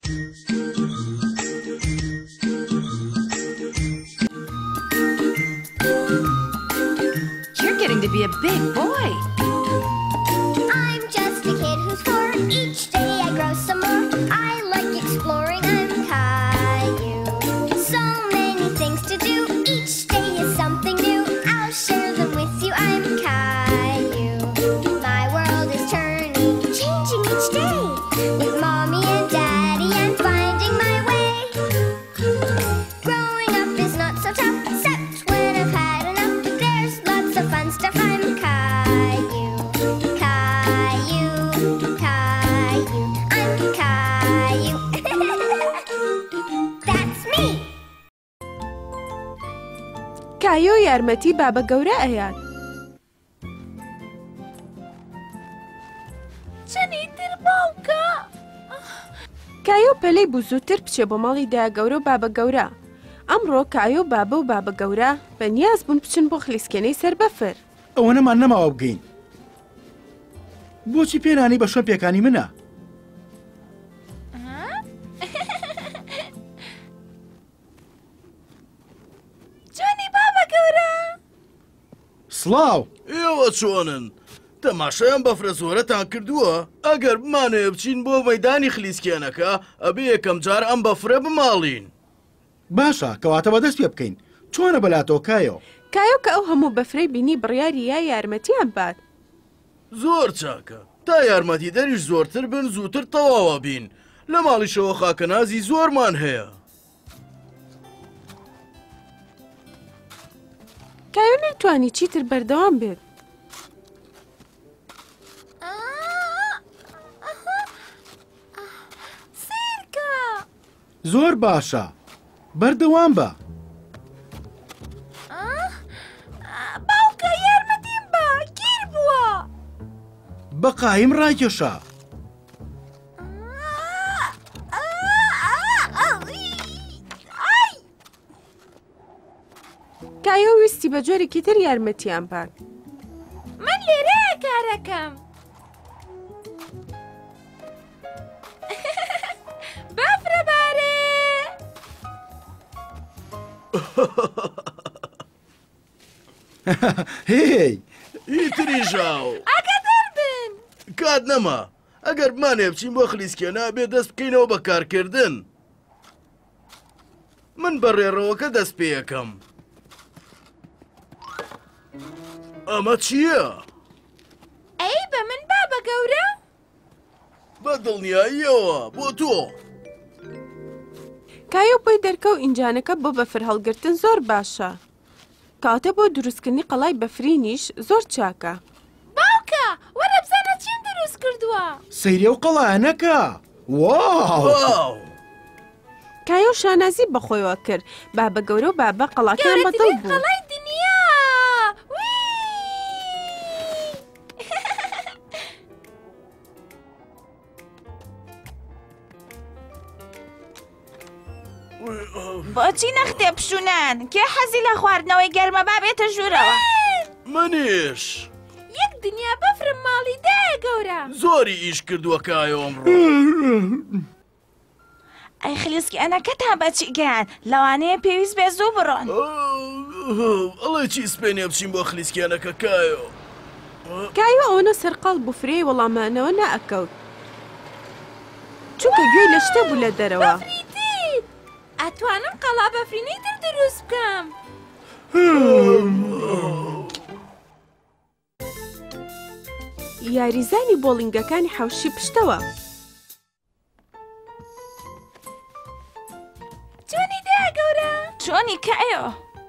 You're getting to be a big boy. I'm just a kid who's 4. Each day I grow some more. I like exploring. I'm Caillou. So many things to do. Each day is something new. I'll share them with you. I'm Caillou. My world is turning, changing each day. With Mommy and Daddy, I'm finding my way. Growing up is not so tough, except when I've had enough. There's lots of fun stuff. I'm Caillou. Caillou, Caillou, I'm Caillou. That's me. کایۆ یارمەتی بابە گەورە ئەیات. چەنی تر باوکە؟ کایۆ پەلەی بوو زووتر بچێ بۆ ماڵی دایە گەورە و بابە گەورە. ئەمڕۆ کایۆ بابە و بابە گەورە بەنیاز بوون بچن بۆ خلیسکێنەی سەر بەفر. ئەوە نەمان نەماوە بگەین. بۆچی پێنانی بە شوێن پێکانی منە؟ جوانی بابە گەورە. سڵاو! ئێوە چۆنن؟ تەماشایان بەفرە زۆرەتان کردووە؟ ئەگەر بمانەیە بچین بۆ مەیدانی خلیسکێنەکە ئەبێ یەکەم جار ئەم بەفرە بماڵین. باشە کەواتە بەدەست پێ بکەین. چۆنە بەلاتۆ کایۆ؟ کایۆ کە ئەو هەموو بەفرەی بینی بڕیاری یا یارمەتیان بات. زۆر چاکە. تا یارمەتی دەریش زۆرتر بن زووتر تەواوە بین. لە ماڵیشەوە خاکەنازی زۆرمان هەیە. کایۆ نەیتوانی چیتر بەردەوام بێت. سیرکە. زۆر باشە. بەردەوام بە. باوکە یارمەتیم بە گیر بووە. بە قایم ڕاکێشە. کایۆ ویستی بە جۆرێکی تر یارمەتیان بات. من لێرەیە کارەکەم. بەفرەبارێ. هی! ئیتری ژاو. ئاگادار بن. کات نەما. ئەگەر بمانێ بچین بۆ خلیسکێنە بێ دەست بکەینەوە بە کارکردن. من بەڕێڕەوەکە دەست پێ یەکەم. ئەمە چییە؟ ئەی بە من بابە گەورە؟ بە دڵنیاییەوە بۆ تۆ. کایۆ بۆی دەرکەو ئینجانەکە بۆ بەفر هەڵگرتن زۆر باشە. کاتە بۆ دروستکردنی قەڵای بەفرینیش زۆر چاکە. باوکە وەرە بزانە چیم دروست کردووە. سەیرێ و قەڵایەنەکە. واو! کایۆ شانازی بەخۆیەوە کرد. بابە گەورە و بابە قەڵاکیان بەدڵ بوو. قەڵای دنیا. بۆچی نەختێ پشونان؟ کێ حەزی لە خواردنەوەی گەرمە با بێتە ژوورەوە؟ منیش. یەک دنیا بەفرم ماڵی دایە گەورە. زۆری ئیش کردووە کایۆ ئەمڕۆ. ئەی خلیسکێنەکە تا بەچی گەیان لەوانەیە پێویست بێ زوو بڕۆن. ئەڵێ چی سپێنێ بچین بۆ خلیسکێنەکە کایۆ. کایۆ ئەوەنە سەرقاڵ بوو فرێی وەڵامانەوە نەئەکەوت. چونکە گوێی لە شتە بوو لە دەرەوە. ئەتوانم قەڵا بەفرینەی تر دروست بکەم. یاریزانی بۆڵینگەکانی حەوشی پشتەوە. چۆنی دایە گەورە؟ چۆنی کایۆ؟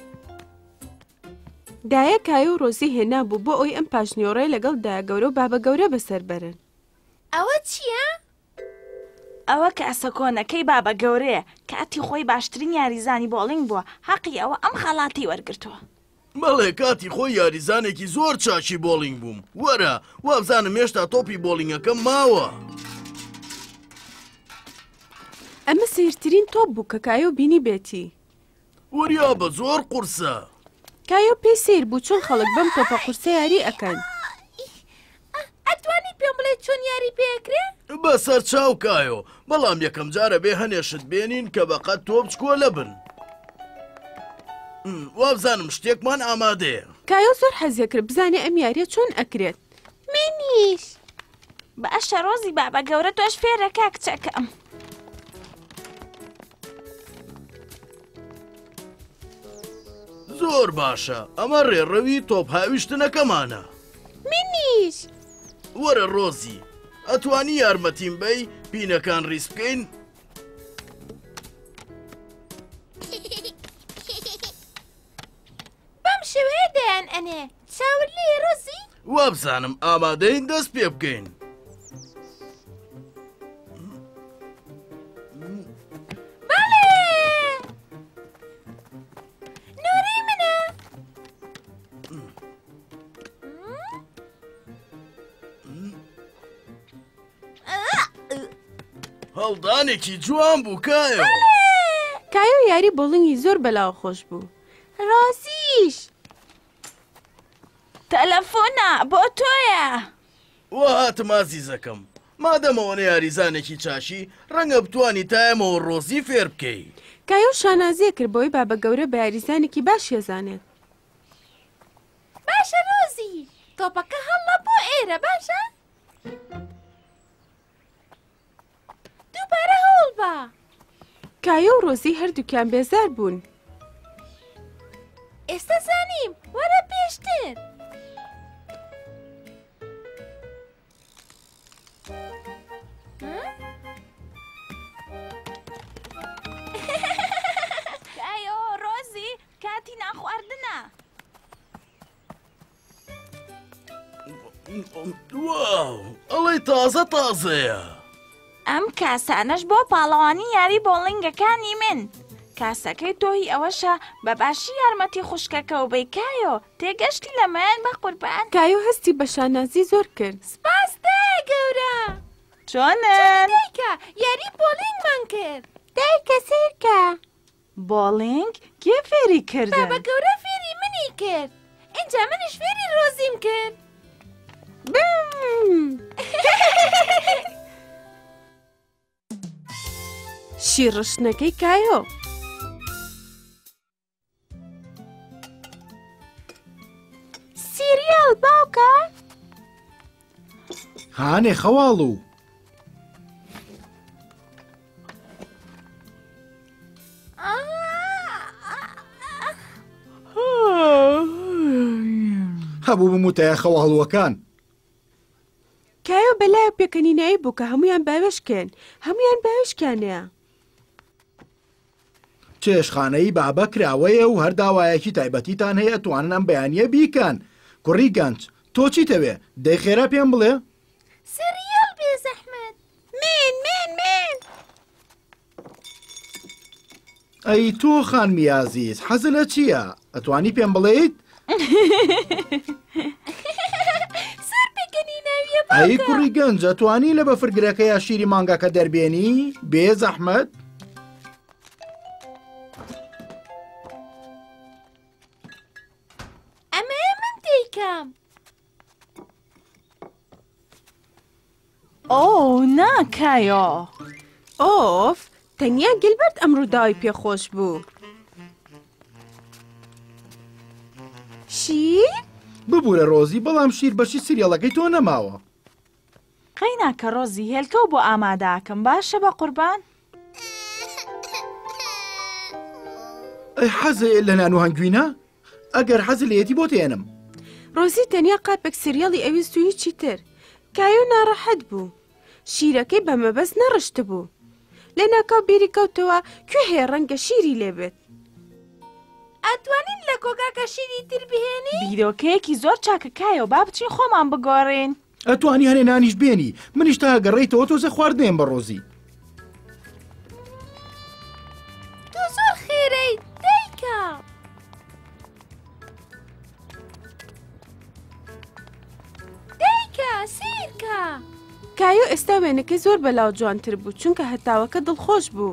دایە کایۆ و ڕۆزی هێنا بوو بۆ ئەوی ئەم پاژنیۆڕەی لەگەڵ دایە گەورە و بابە گەورە بەسەر بەرن. ئەوە چییە؟ ئەوە کاسە کۆنەکەی بابە گەورەیە کاتی خۆی باشترین یاریزانی بۆڵینگ بووە. حەقی ئەوە ئەم خەڵاتی وەرگرتووە. بەڵێ کاتی خۆی یاریزانێکی زۆر چاکی بۆڵینگ بووم. وەرە وابزانم هێشتا تۆپی بۆڵینگەکەم ماوە. ئەمە سیرترین تۆپ بوو کە کایۆ بینی بێتی. وەریا بە زۆر قورسە. کایۆ پێی سیر بوو چۆن خەڵک بەم تۆپە قورسە یاری ئەکەن. ئەتوانی پێم بڵێ چۆن یاری پێکرێ؟ بەسەر چاو کایۆ بەڵام یەکەم جارە بێ هەنێشت بێنین کە بەقەت تۆ بچکۆ لە بن وابزانم شتێکمان ئامادەیە. کایۆ زۆر حەزیە کرد بزانێ ئەم یاریە چۆن ئەکرێت. منیش باشە ڕۆزی بابە گەورە تۆش فێرەکە کچەکەم. زۆر باشە ئەمە ڕێڕەوی تۆپ هاویشتنەکەمانە. منیش وەرە ڕۆزی ئەتوانی یارمەتیم بەی پینەکان ڕیس بکەین؟ بەم شێوەیە دەیان ئەنێ چاور لێ ڕۆزی؟ وابزانم ئامادەین دەست پێ بکەین. بەڵێ نووری منە. هەڵدانێکی جوان بوو کایۆ. کایۆ یاری بۆڵنگی زۆر بەلاو خۆش بوو. ڕۆزیش تەلەفۆنە بۆ تۆیە. وە هاتم ئازیزەکەم مادەمەوەنە یاریزانێکی چاشی ڕەنگە بتوانی تایەمەوە ڕۆزی فێر بکەی. کایۆ شانازیە کرد بۆی بابە گەورە بە یاریزانێکی باش ێزانێت. باشە ڕۆزی تۆپەکە هەڵە بۆ ئێرە باشە؟ دووبارە هەوڵ بە. کایۆ و ڕۆزی هەردووکیان بێزار بوون. ئێستا زانیم وەرە پێشتر. کایۆ ڕۆزی کاتی ناخواردنە. واو ئەڵێ تازە تازەیە. ئەم کاسانەش بۆ پاڵەوانی یاری بۆڵنگەکانی من. کاسەکەی تۆهی ئەوەشە بە باشی یارمەتی خوشکەکە و بەیکایۆ تێگەشتی لەمایان بە قوربان. کایۆ هەستی بە شانازی زۆر کرد. سپاس دایە گەورە. چۆنن؟ دایکە یاری بۆڵینگمان کرد. دایکە سیرکە. بۆڵینگ کێ فێری کردن؟ بابە گەورە فێری منی کرد. اینجا منیش فێری ڕۆزیم کرد. شیڕشنەکەی کایۆ. سیریەل باوکە؟ هانێ خەواڵ و هەبوو بموتەیە خەواڵوەکان. کایۆ بەلایە پێکەنینایی بوو کە هەمویان باوێشکێن. هەمویان باوێشکیانەیە. چێشخانەی بابە کراوەیە و هەر داوایەکی تایبەتیتان هەیە توانن ئەم بەیانیە بیکەن. کوڕی گەنج تۆ چیتەوێ دەی خێرا پێم بڵێ؟ سریەل بێ زەحمەت. من. ئەی تۆ خانمی عەزیز حەزت لە چییە؟ ئەتوانی پێم بڵێیت؟ سەر پێکەنیناویە ئەی باوکە. کوڕی گەنج ئەتوانی لە بەفرگرەکە یا شیری مانگاکە دەربێنی بێ زەحمەت؟ ئەمەیە من دەیکەم. ئۆ ناکایۆ. ئۆف تەنیا گیلبەرت ئەمڕوو داوای پێخۆش بوو. شیر؟ ببوورە ڕۆزی بەڵام شیر بەشی سریەڵەکەی تۆ نەماوە. قەیناکە ڕۆزی هێلکە و بۆ ئاماداکەم باشە بە قوربان؟ ئەی حەزێ لە نان و هەنگوینە؟ ئەگەر حەز لێتی بۆ تێنم. ڕۆزی تەنیا قاپێک سریەڵی ئەویست و هیچی تر. کایۆ ناڕەحەت بوو. شیرەکەی بە مەبەست نەڕشت بوو. لە ناکاو بیری کەوتەوە کوێ هەیە ڕەنگە شیری لێبێت. ئەتوانین لە کۆکاکە شیری تر بهێنی؟ بیرۆکەیەکی زۆر چاکەکایە و با بچین خۆمان بگۆڕین. ئەتوانی هەنێ نانیش بێنی منیش تا گەڕێیتەوە تۆزە خواردنێم بە ڕۆزی. تۆ زۆر خێرەی دایکە. دایکە سیرکە. کایۆ ئێستا وێنەکەی زۆر بەلاو جوانتر بوو چونکە هەتاوەکە دڵخۆش بوو.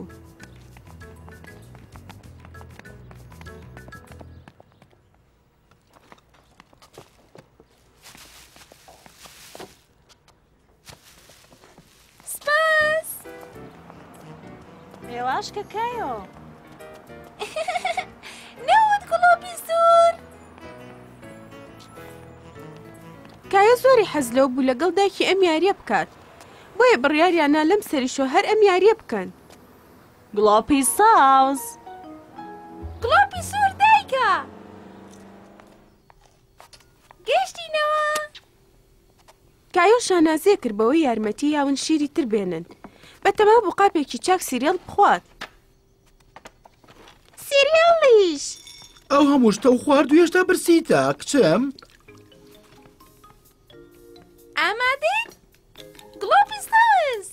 ڕێواشکە کایۆ. نەوت گڵۆپی سوور. کایە زۆری حەز لەو بوو لەگەڵ دایکی ئەم یاریە بکات. بۆیە بڕیاریانە لەم سەریشۆ هەر ئەم یاریە بکەن. گڵۆپی ساوز. گڵۆپی سوور دایکە. گەشتینەوە. کایۆ شانازیە کرد بەوەی یارمەتی یاون شیری تر بێنن. بەتەما بوو قاپێکی چاک سیریێڵ بخوات. سیریێڵیش. ئەو هەموو شتە و خوارد و هێشتا برسیتە کچم. ئامادەیت؟ گڵۆپی ساوز.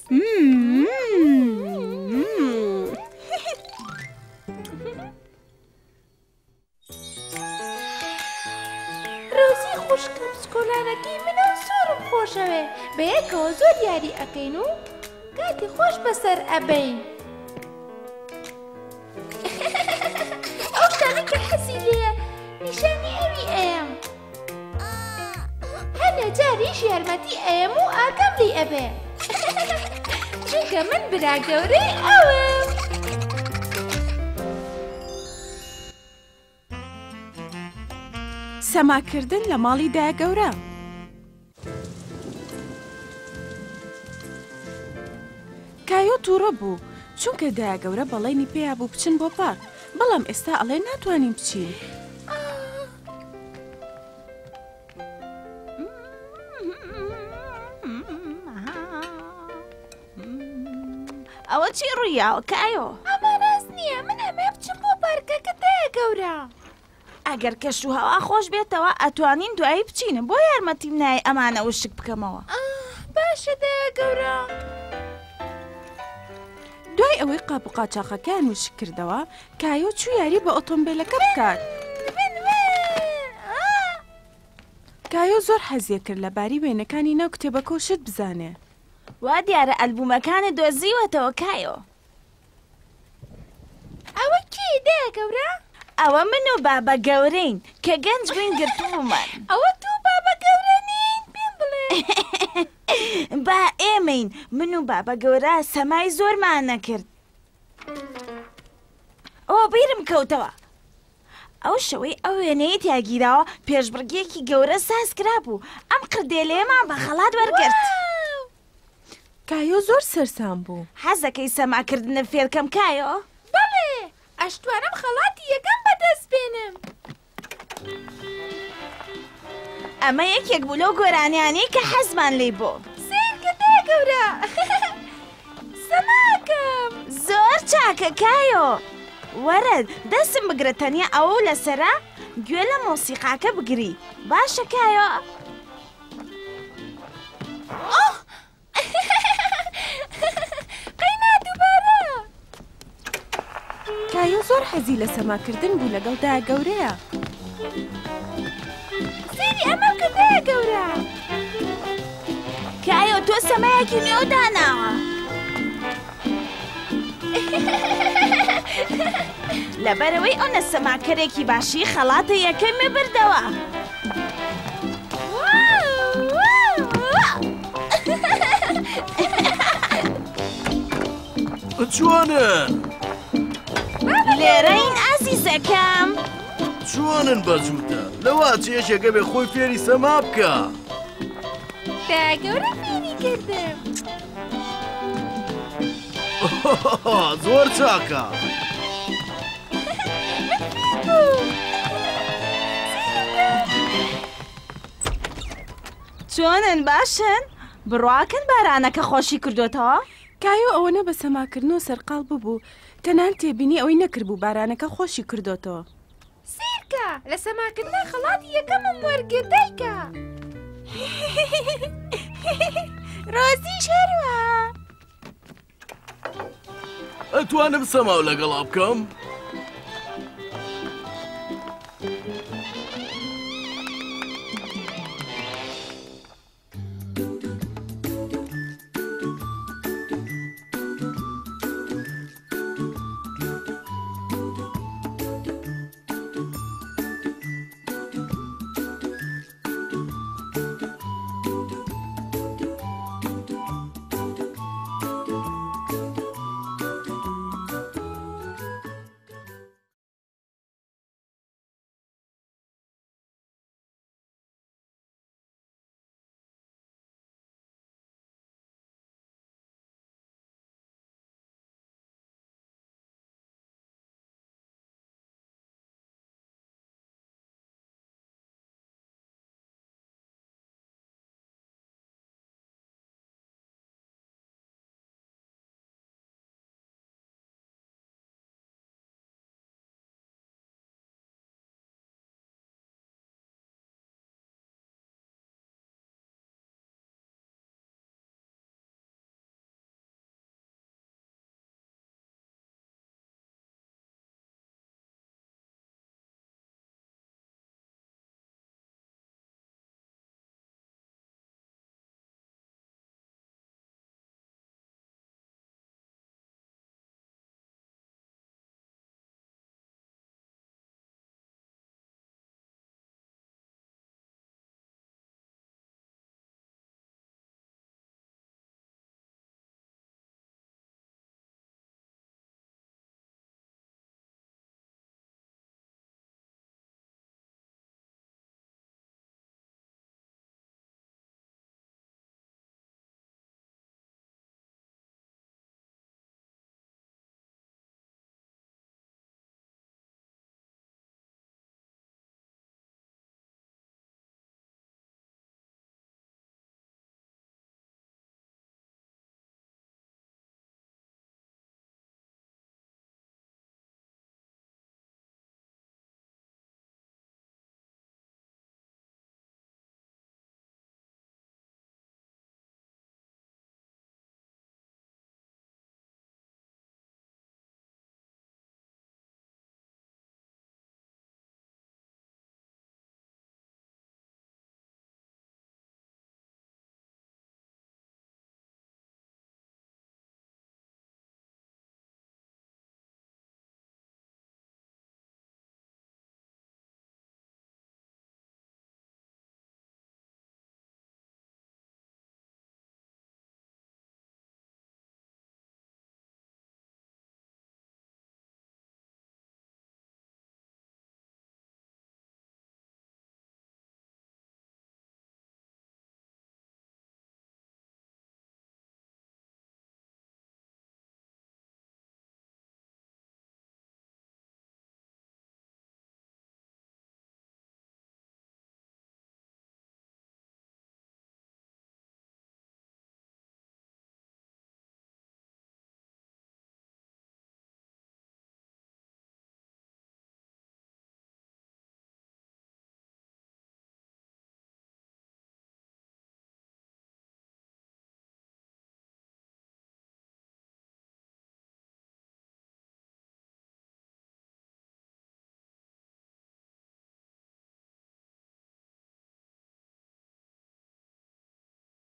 ڕۆزی خوشکم سکۆلانەکەی منە سۆرم خۆشەوێ بە یەکەوە زۆر یاری ئەەکەین و کاتی خۆش بەسەر ئەبەین. ئەو شتانە کە حەزی لێیە نیشانی ئەوی ئەیەم. هەنە جاریش یارمەتی ئەیەم و ئاگام لێی ئەبێ. چونکە من برا گەورەی ئەوم. سەماکردن لە ماڵی دایە گەورە. کایۆ تووڕە بوو چونکە دایە گەورە بەڵێنی پێیا بوو بچن بۆ پارک، بەڵام ئێستا ئەڵێ ناتوانین بچین. ئەوە چی ڕوویاوە کایۆ؟ ئەمە ڕاست نییە، من ئەمێ بچم بۆ پارکەکە دایە گەورە. ئەگەر کەش و هەوا خۆش بێتەوە ئەتوانین دوایی بچینە بۆ یارمەتیم نای ئەمانە وشک بکەمەوە. باشە دایە گەورە. دوای ئەوەی قاپ و قاچاقەکان وشک کردەوە کایۆ چوو یاری بە ئۆتۆمبیلەکە بکات. کایۆ زۆر حەزیە کرد لەباری وێنەکانی ناو کتێبەکە و شت بزانێ. وا دیارە ئەلبومەکانت دۆزیوەتەوە کایۆ. ئەوە کێ دایە گەورە؟ ئەوە من و بابە گەورەین کە گەنج بووین گرتوومان. ئەوە تو بابە گەورە نین پێم بڵێ. با ئێمەین من و بابە گەورە سەمای زۆرمان نەکرد. ئەوە بیرم کەوتەوە. ئەو شەوەی ئەو وێنەیە تیاگیراوە پێشبڕگەیەکی گەورە ساز کرا بوو. ئەم قردێلەیەمان بە خەڵات وەرگرت. کایۆ زۆر سەرسام بوو. حەزەکەی سەماکردنە فێرکەم کایۆ؟ بەڵێ ئەشتوانم خەڵاتی یەکەم بەدەست بێنم. ئەمە یەکێک بوو لەو گۆرانیانەی کە حەزمان لێی بۆ. سیرکە دایە گەورە. سەماکەم. زۆر چاکە کایۆ. وەرە دەستم بگرە تەنیا ئەوە لەسەرا گوێ لە مۆسیقاکە بگری. باشە کایۆ؟ قەینا دووبارە. کایۆ زۆر حەزی لە سەماکردن بوو لەگەڵ دایە گەورەیە. سیری ئەمە کە دایە گەورە. کایۆ تۆ سەمایەکی نوێ داناوە. لەبەرەوەی ئەو نەسەماکەرێکی باشی خەڵاتە یەکەمی بردەوە. چۆنن؟ لێرەین ئازیزەکەم. چۆنن بەجووتە؟ لەوا چێشێکە بێ خۆی فێری سەما بکە. دایە گەورە فێری کردم. زۆر چاکە. چۆنن باشن؟ بڕواکن بارانەکە خۆشی کردوتەوە؟ کایۆ ئەوەنە بە سەماکردن و سەرقاڵ ببوو تەنان تێبینی ئەوەی نەکردبوو بارانەکە خۆشی کردوتەوە. سیرکە لە سەماکردنە خەڵاتی یەکەمم وەرگرت دایکە. ڕۆزیش هەروە. ئەتوانم سەماو لەگەڵا بکەم؟